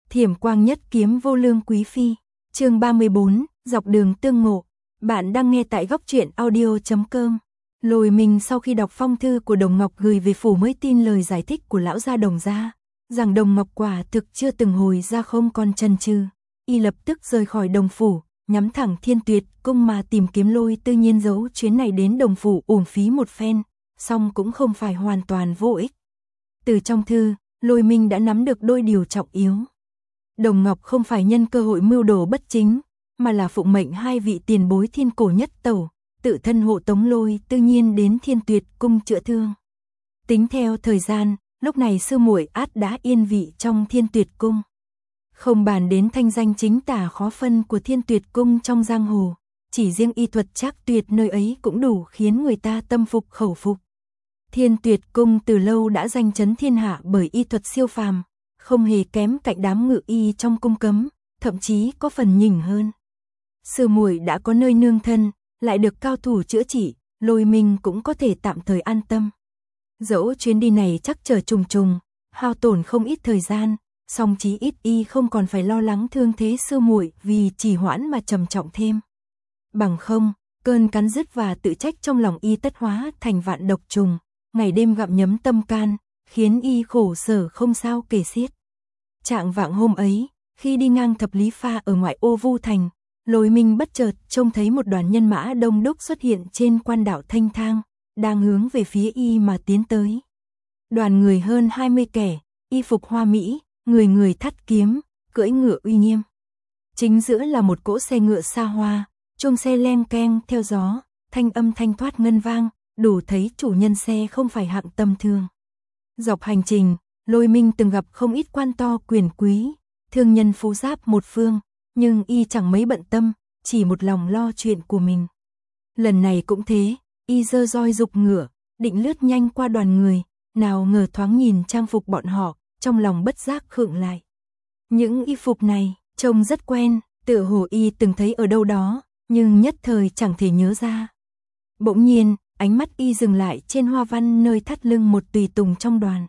Thiểm quang nhất kiếm vô lương quý phi. Chương 34, dọc đường tương ngộ. Bạn đang nghe tại góc truyện audio.com. Lôi Minh sau khi đọc phong thư của Đồng Ngọc gửi về phủ mới tin lời giải thích của lão gia Đồng gia, rằng Đồng Ngọc quả thực chưa từng hồi ra không còn chần chừ. Y lập tức rời khỏi Đồng phủ, nhắm thẳng Thiên Tuyệt cung mà tìm kiếm Lôi Tư Nhiên. Giấu chuyến này đến Đồng phủ uổng phí một phen, song cũng không phải hoàn toàn vô ích. Từ trong thư, Lôi Minh đã nắm được đôi điều trọng yếu. Đồng Ngọc không phải nhân cơ hội mưu đồ bất chính, mà là phụng mệnh hai vị tiền bối thiên cổ nhất tẩu, tự thân hộ tống Lôi Tư Nhiên đến Thiên Tuyệt cung chữa thương. Tính theo thời gian, lúc này sư muội át đã yên vị trong Thiên Tuyệt cung. Không bàn đến thanh danh chính tả khó phân của Thiên Tuyệt cung trong giang hồ, chỉ riêng y thuật trác tuyệt nơi ấy cũng đủ khiến người ta tâm phục khẩu phục. Thiên Tuyệt cung từ lâu đã danh chấn thiên hạ bởi y thuật siêu phàm, không hề kém cạnh đám ngự y trong cung cấm, thậm chí có phần nhỉnh hơn. Sư muội đã có nơi nương thân, lại được cao thủ chữa trị, Lôi Minh cũng có thể tạm thời an tâm. Dẫu chuyến đi này chắc trở trùng trùng, hao tổn không ít thời gian, song chí ít y không còn phải lo lắng thương thế sư muội vì trì hoãn mà trầm trọng thêm. Bằng không, cơn cắn rứt và tự trách trong lòng y tất hóa thành vạn độc trùng, ngày đêm gặm nhấm tâm can, khiến y khổ sở không sao kể xiết. Trạng vạng hôm ấy, khi đi ngang thập lý pha ở ngoại ô Vu Thành, Lôi Minh bất chợt trông thấy một đoàn nhân mã đông đúc xuất hiện trên quan đạo thanh thang, đang hướng về phía y mà tiến tới. Đoàn người hơn 20 kẻ, y phục hoa mỹ, người người thắt kiếm, cưỡi ngựa uy nghiêm. Chính giữa là một cỗ xe ngựa xa hoa, chuông xe leng keng theo gió, thanh âm thanh thoát ngân vang, đủ thấy chủ nhân xe không phải hạng tầm thường. Dọc hành trình, Lôi Minh từng gặp không ít quan to quyền quý, thương nhân phú giáp một phương, nhưng y chẳng mấy bận tâm, chỉ một lòng lo chuyện của mình. Lần này cũng thế, y giơ roi giục ngựa, định lướt nhanh qua đoàn người, nào ngờ thoáng nhìn trang phục bọn họ, trong lòng bất giác khựng lại. Những y phục này, trông rất quen, tựa hồ y từng thấy ở đâu đó, nhưng nhất thời chẳng thể nhớ ra. Bỗng nhiên, ánh mắt y dừng lại trên hoa văn nơi thắt lưng một tùy tùng trong đoàn.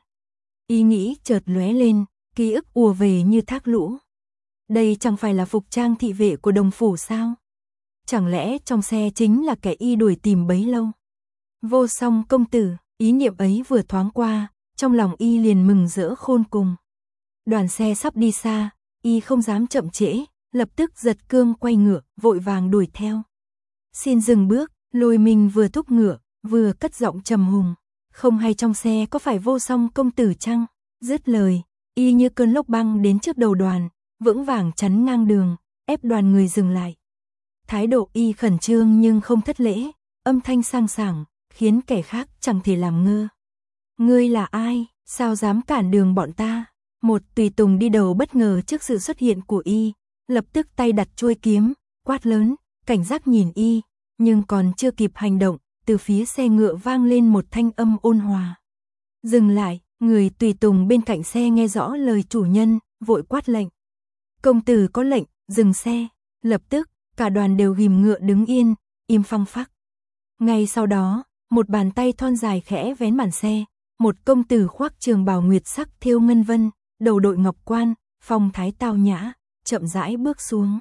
Y nghĩ chợt lóe lên, ký ức ùa về như thác lũ. Đây chẳng phải là phục trang thị vệ của Đồng phủ sao? Chẳng lẽ trong xe chính là kẻ y đuổi tìm bấy lâu? Vô Song công tử, ý niệm ấy vừa thoáng qua, trong lòng y liền mừng rỡ khôn cùng. Đoàn xe sắp đi xa, y không dám chậm trễ, lập tức giật cương quay ngựa, vội vàng đuổi theo. Xin dừng bước, Lôi Minh vừa thúc ngựa, vừa cất giọng trầm hùng. Không hay trong xe có phải Vô Song công tử chăng? Dứt lời, y như cơn lốc băng đến trước đầu đoàn, vững vàng chắn ngang đường, ép đoàn người dừng lại. Thái độ y khẩn trương nhưng không thất lễ, âm thanh sang sảng, khiến kẻ khác chẳng thể làm ngơ. Ngươi là ai, sao dám cản đường bọn ta? Một tùy tùng đi đầu bất ngờ trước sự xuất hiện của y, lập tức tay đặt chuôi kiếm, quát lớn, cảnh giác nhìn y, nhưng còn chưa kịp hành động, từ phía xe ngựa vang lên một thanh âm ôn hòa. Dừng lại, người tùy tùng bên cạnh xe nghe rõ lời chủ nhân, vội quát lệnh. Công tử có lệnh, dừng xe. Lập tức, cả đoàn đều ghim ngựa đứng yên, im phăng phắc. Ngay sau đó, một bàn tay thon dài khẽ vén màn xe, một công tử khoác trường bào nguyệt sắc thêu ngân vân, đầu đội ngọc quan, phong thái tao nhã, chậm rãi bước xuống.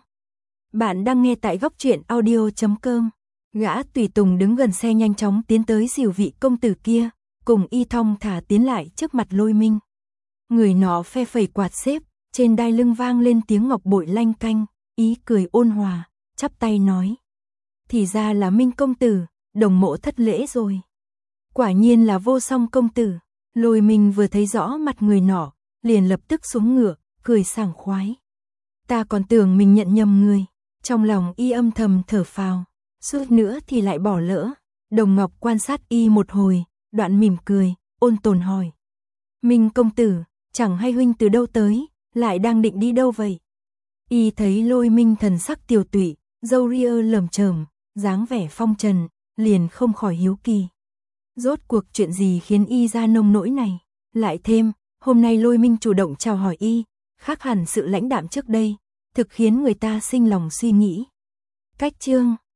Bạn đang nghe tại góc truyện audio.com. Gã tùy tùng đứng gần xe nhanh chóng tiến tới dìu vị công tử kia, cùng y thong thả tiến lại trước mặt Lôi Minh. Người nọ phe phẩy quạt xếp, trên đai lưng vang lên tiếng ngọc bội lanh canh, ý cười ôn hòa, chắp tay nói. Thì ra là Minh công tử, Đồng mộ thất lễ rồi. Quả nhiên là Vô Song công tử. Lôi Minh vừa thấy rõ mặt người nọ, liền lập tức xuống ngựa, cười sảng khoái. Ta còn tưởng mình nhận nhầm người, trong lòng y âm thầm thở phào, suýt nữa thì lại bỏ lỡ. Đồng Ngọc quan sát y một hồi, đoạn mỉm cười, ôn tồn hỏi. Minh công tử, chẳng hay huynh từ đâu tới, lại đang định đi đâu vậy? Y thấy Lôi Minh thần sắc tiều tụy, râu ria lởm chởm, dáng vẻ phong trần, liền không khỏi hiếu kỳ. Rốt cuộc chuyện gì khiến y ra nông nỗi này? Lại thêm, hôm nay Lôi Minh chủ động chào hỏi y, khác hẳn sự lãnh đạm trước đây, thực khiến người ta sinh lòng suy nghĩ. Cách chương